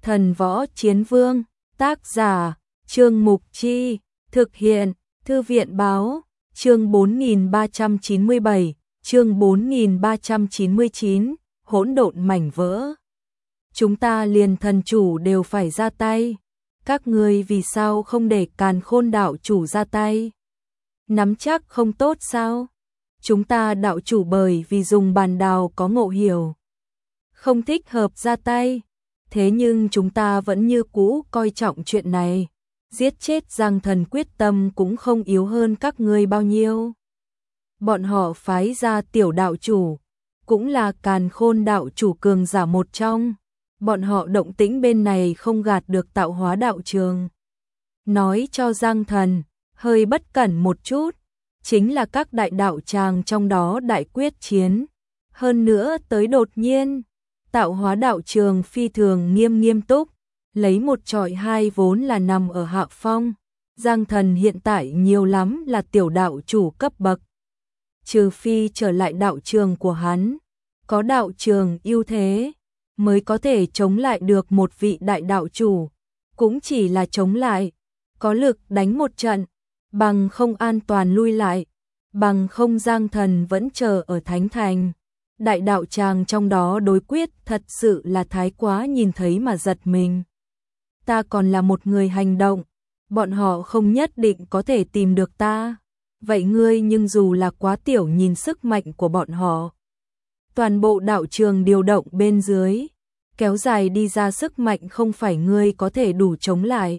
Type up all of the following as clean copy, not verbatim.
Thần Võ Chiến Vương, tác giả, Trương Mục Chi, thực hiện, Thư viện Báo, chương 4397, chương 4399, hỗn độn mảnh vỡ. Chúng ta liền thần chủ đều phải ra tay. Các ngươi vì sao không để Càn Khôn đạo chủ ra tay? Nắm chắc không tốt sao? Chúng ta đạo chủ bởi vì dùng bàn đào có ngộ hiểu, không thích hợp ra tay. Thế nhưng chúng ta vẫn như cũ coi trọng chuyện này. Giết chết Giang Thần quyết tâm cũng không yếu hơn các ngươi bao nhiêu. Bọn họ phái ra tiểu đạo chủ, cũng là Càn Khôn đạo chủ cường giả một trong. Bọn họ động tĩnh bên này không gạt được Tạo Hóa đạo trường. Nói cho Giang Thần, hơi bất cẩn một chút, chính là các đại đạo tràng trong đó đại quyết chiến. Hơn nữa tới đột nhiên, Tạo Hóa đạo trường phi thường nghiêm túc, lấy một chọi hai vốn là nằm ở hạ phong. Giang Thần hiện tại nhiều lắm là tiểu đạo chủ cấp bậc. Trừ phi trở lại đạo trường của hắn, có đạo trường ưu thế, mới có thể chống lại được một vị đại đạo chủ. Cũng chỉ là chống lại, có lực đánh một trận, bằng không an toàn lui lại, bằng không Giang Thần vẫn chờ ở Thánh Thành. Đại đạo tràng trong đó đối quyết thật sự là thái quá nhìn thấy mà giật mình. Ta còn là một người hành động, bọn họ không nhất định có thể tìm được ta. Vậy ngươi nhưng dù là quá tiểu nhìn sức mạnh của bọn họ. Toàn bộ đạo trường điều động bên dưới, kéo dài đi ra sức mạnh không phải ngươi có thể đủ chống lại.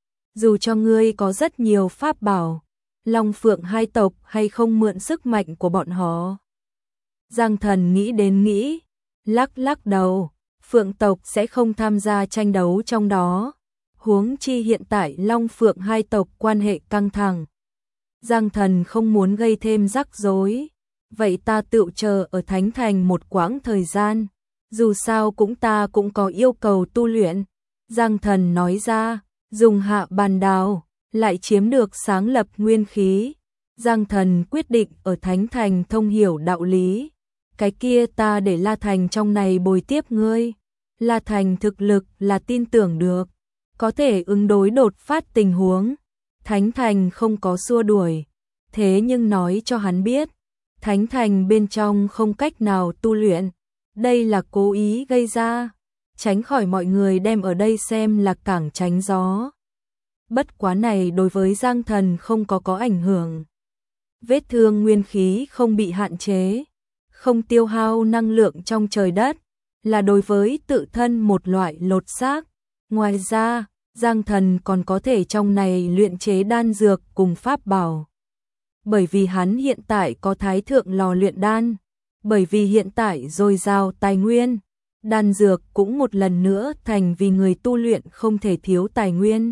Dù cho ngươi có rất nhiều pháp bảo, Long Phượng hai tộc hay không mượn sức mạnh của bọn họ. Giang Thần nghĩ đến nghĩ, lắc đầu, Phượng tộc sẽ không tham gia tranh đấu trong đó. Huống chi hiện tại Long Phượng hai tộc quan hệ căng thẳng. Giang Thần không muốn gây thêm rắc rối. Vậy ta tự chờ ở Thánh Thành một quãng thời gian. Dù sao ta cũng có yêu cầu tu luyện. Giang Thần nói ra, dùng hạ bàn đào, lại chiếm được sáng lập nguyên khí. Giang Thần quyết định ở Thánh Thành thông hiểu đạo lý. Cái kia ta để La Thành trong này bồi tiếp ngươi. La Thành thực lực là tin tưởng được, có thể ứng đối đột phát tình huống. Thánh Thành không có xua đuổi, thế nhưng nói cho hắn biết, Thánh Thành bên trong không cách nào tu luyện. Đây là cố ý gây ra, tránh khỏi mọi người đem ở đây xem là cảng tránh gió. Bất quá này đối với Giang Thần không có ảnh hưởng. Vết thương nguyên khí không bị hạn chế, không tiêu hao năng lượng trong trời đất, là đối với tự thân một loại lột xác. Ngoài ra, Giang Thần còn có thể trong này luyện chế đan dược cùng pháp bảo. Bởi vì hắn hiện tại có Thái Thượng lò luyện đan, bởi vì hiện tại dồi dào tài nguyên, đan dược cũng một lần nữa thành vì người tu luyện không thể thiếu tài nguyên.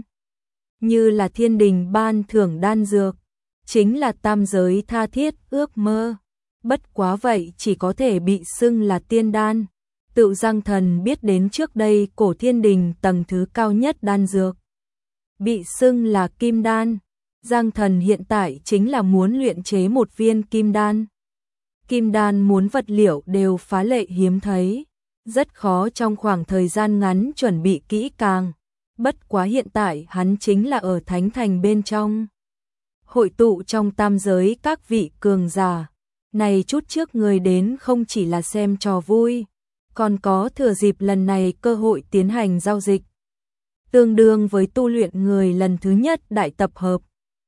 Như là thiên đình ban thưởng đan dược, chính là tam giới tha thiết ước mơ. Bất quá vậy chỉ có thể bị xưng là tiên đan. Tự Giang Thần biết đến trước đây cổ thiên đình tầng thứ cao nhất đan dược bị xưng là kim đan. Giang Thần hiện tại chính là muốn luyện chế một viên kim đan. Kim đan muốn vật liệu đều phá lệ hiếm thấy, rất khó trong khoảng thời gian ngắn chuẩn bị kỹ càng. Bất quá hiện tại hắn chính là ở Thánh Thành bên trong, hội tụ trong tam giới các vị cường giả. Này chút trước người đến không chỉ là xem trò vui, còn có thừa dịp lần này cơ hội tiến hành giao dịch. Tương đương với tu luyện người lần thứ nhất đại tập hợp.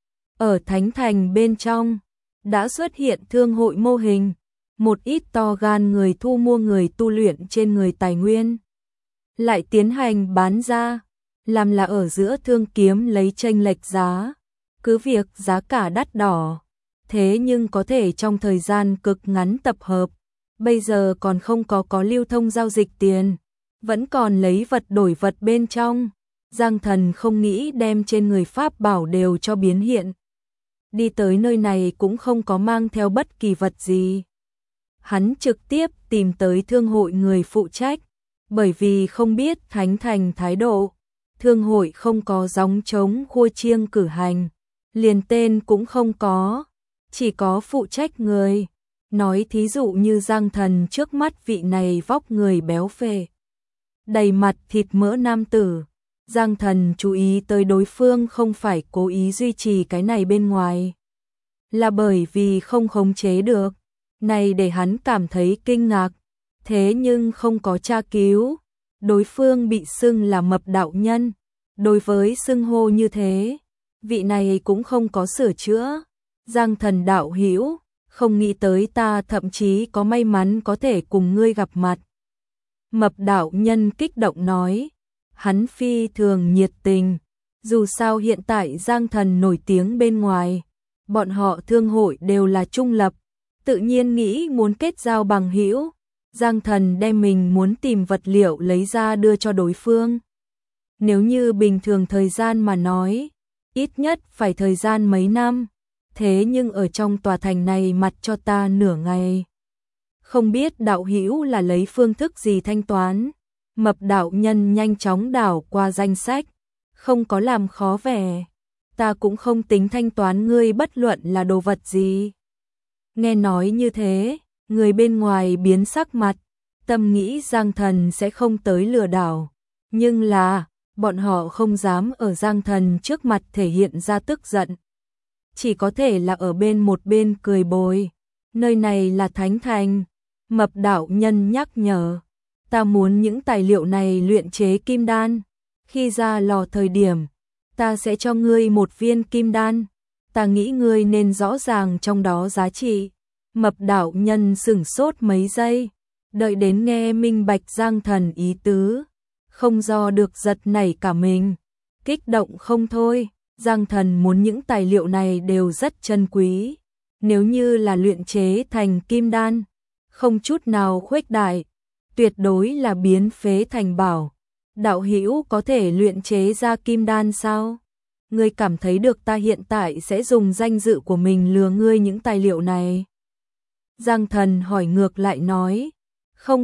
Ở Thánh Thành bên trong, đã xuất hiện thương hội mô hình, một ít to gan người thu mua người tu luyện trên người tài nguyên, lại tiến hành bán ra, làm là ở giữa thương kiếm lấy chênh lệch giá, cứ việc giá cả đắt đỏ, thế nhưng có thể trong thời gian cực ngắn tập hợp. Bây giờ còn không có lưu thông giao dịch tiền, vẫn còn lấy vật đổi vật bên trong. Giang Thần không nghĩ đem trên người pháp bảo đều cho biến hiện. Đi tới nơi này cũng không có mang theo bất kỳ vật gì. Hắn trực tiếp tìm tới thương hội người phụ trách, bởi vì không biết Thánh Thành thái độ. Thương hội không có gióng trống khua chiêng cử hành, liền tên cũng không có, chỉ có phụ trách người. Nói thí dụ như Giang Thần trước mắt vị này vóc người béo phệ, đầy mặt thịt mỡ nam tử. Giang Thần chú ý tới đối phương không phải cố ý duy trì cái này bên ngoài, là bởi vì không khống chế được. Này để hắn cảm thấy kinh ngạc, thế nhưng không có tra cứu. Đối phương bị xưng là Mập đạo nhân, đối với xưng hô như thế, vị này cũng không có sửa chữa. Giang Thần đạo hữu, không nghĩ tới ta thậm chí có may mắn có thể cùng ngươi gặp mặt. Mập đạo nhân kích động nói, hắn phi thường nhiệt tình, dù sao hiện tại Giang Thần nổi tiếng bên ngoài, bọn họ thương hội đều là trung lập, tự nhiên nghĩ muốn kết giao bằng hữu. Giang Thần đem mình muốn tìm vật liệu lấy ra đưa cho đối phương. Nếu như bình thường thời gian mà nói, ít nhất phải thời gian mấy năm, thế nhưng ở trong tòa thành này mặt cho ta nửa ngày. Không biết đạo hữu là lấy phương thức gì thanh toán. Mập đạo nhân nhanh chóng đảo qua danh sách, không có làm khó vẻ. Ta cũng không tính thanh toán ngươi bất luận là đồ vật gì. Nghe nói như thế, người bên ngoài biến sắc mặt, tâm nghĩ Giang Thần sẽ không tới lừa đảo. Nhưng là, bọn họ không dám ở Giang Thần trước mặt thể hiện ra tức giận. Chỉ có thể là ở một bên cười bồi. Nơi này là Thánh Thành. Mập đạo nhân nhắc nhở. Ta muốn những tài liệu này luyện chế kim đan. Khi ra lò thời điểm, ta sẽ cho ngươi một viên kim đan. Ta nghĩ ngươi nên rõ ràng trong đó giá trị. Mập đạo nhân sửng sốt mấy giây, đợi đến nghe minh bạch Giang Thần ý tứ, không do được giật nảy cả mình, kích động không thôi. Giang Thần muốn những tài liệu này đều rất chân quý, nếu như là luyện chế thành kim đan, không chút nào khuếch đại, tuyệt đối là biến phế thành bảo. Đạo hữu có thể luyện chế ra kim đan sao? Ngươi cảm thấy được ta hiện tại sẽ dùng danh dự của mình lừa ngươi những tài liệu này? Giang Thần hỏi ngược lại nói, không,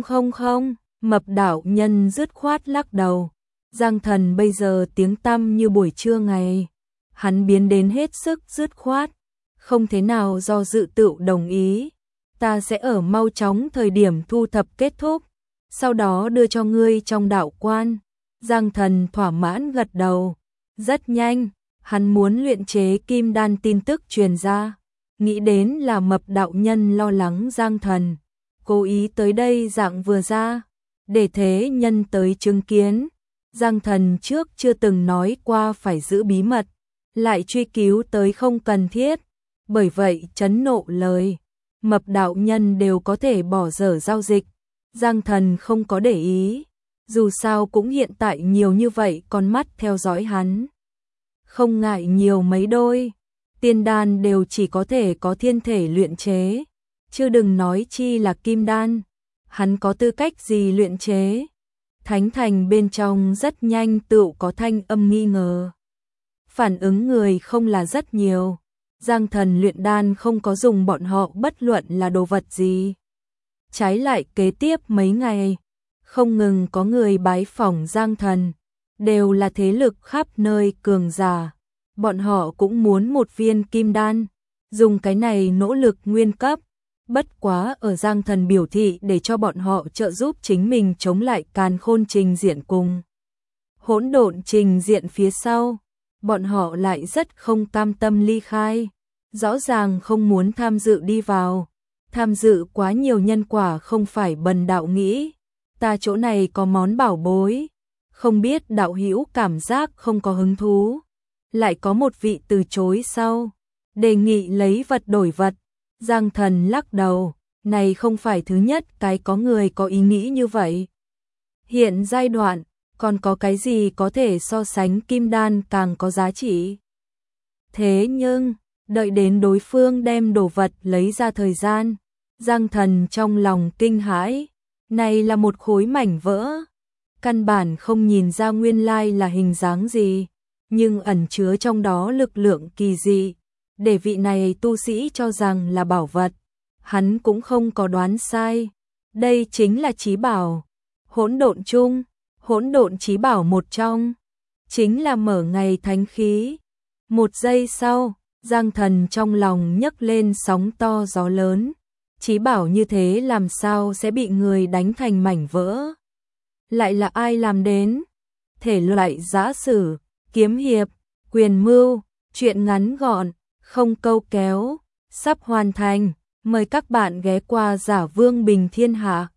mập đạo nhân dứt khoát lắc đầu. Giang Thần bây giờ tiếng tăm như buổi trưa ngày, hắn biến đến hết sức dứt khoát, không thế nào do dự tự đồng ý. Ta sẽ ở mau chóng thời điểm thu thập kết thúc, sau đó đưa cho ngươi trong đạo quan. Giang Thần thỏa mãn gật đầu. Rất nhanh, hắn muốn luyện chế kim đan tin tức truyền ra. Nghĩ đến là mập đạo nhân lo lắng Giang Thần, cố ý tới đây dạng vừa ra, để thế nhân tới chứng kiến. Giang Thần trước chưa từng nói qua phải giữ bí mật, lại truy cứu tới không cần thiết, bởi vậy chấn nộ lời. Mập đạo nhân đều có thể bỏ dở giao dịch, Giang Thần không có để ý, dù sao cũng hiện tại nhiều như vậy con mắt theo dõi hắn. Không ngại nhiều mấy đôi, tiên đan đều chỉ có thể có thiên thể luyện chế, chứ đừng nói chi là kim đan. Hắn có tư cách gì luyện chế? Thánh Thành bên trong rất nhanh tự có thanh âm nghi ngờ. Phản ứng người không là rất nhiều. Giang Thần luyện đan không có dùng bọn họ bất luận là đồ vật gì. Trái lại kế tiếp mấy ngày, không ngừng có người bái phỏng Giang Thần, đều là thế lực khắp nơi cường giả. Bọn họ cũng muốn một viên kim đan, dùng cái này nỗ lực nguyên cấp. Bất quá ở Giang Thần biểu thị để cho bọn họ trợ giúp chính mình chống lại Càn Khôn trình diện cùng Hỗn Độn trình diện phía sau, bọn họ lại rất không cam tâm ly khai, rõ ràng không muốn tham dự đi vào. Tham dự quá nhiều nhân quả không phải bần đạo nghĩ. Ta chỗ này có món bảo bối, không biết đạo hữu cảm giác không có hứng thú. Lại có một vị từ chối sau, đề nghị lấy vật đổi vật. Giang Thần lắc đầu, này không phải thứ nhất cái có người có ý nghĩ như vậy. Hiện giai đoạn, còn có cái gì có thể so sánh kim đan càng có giá trị. Thế nhưng, đợi đến đối phương đem đồ vật lấy ra thời gian, Giang Thần trong lòng kinh hãi, này là một khối mảnh vỡ. Căn bản không nhìn ra nguyên lai là hình dáng gì, nhưng ẩn chứa trong đó lực lượng kỳ dị, để vị này tu sĩ cho rằng là bảo vật. Hắn cũng không có đoán sai, đây chính là chí bảo. Hỗn độn chung, hỗn độn chí bảo một trong, chính là mở ngày thánh khí. Một giây sau, Giang Thần trong lòng nhấc lên sóng to gió lớn. Chí bảo như thế làm sao sẽ bị người đánh thành mảnh vỡ? lại là ai làm đến? Thể loại giã sử, kiếm hiệp, quyền mưu, truyện ngắn gọn, không câu kéo, sắp hoàn thành. Mời các bạn ghé qua Giả Vương Bình Thiên Hạ.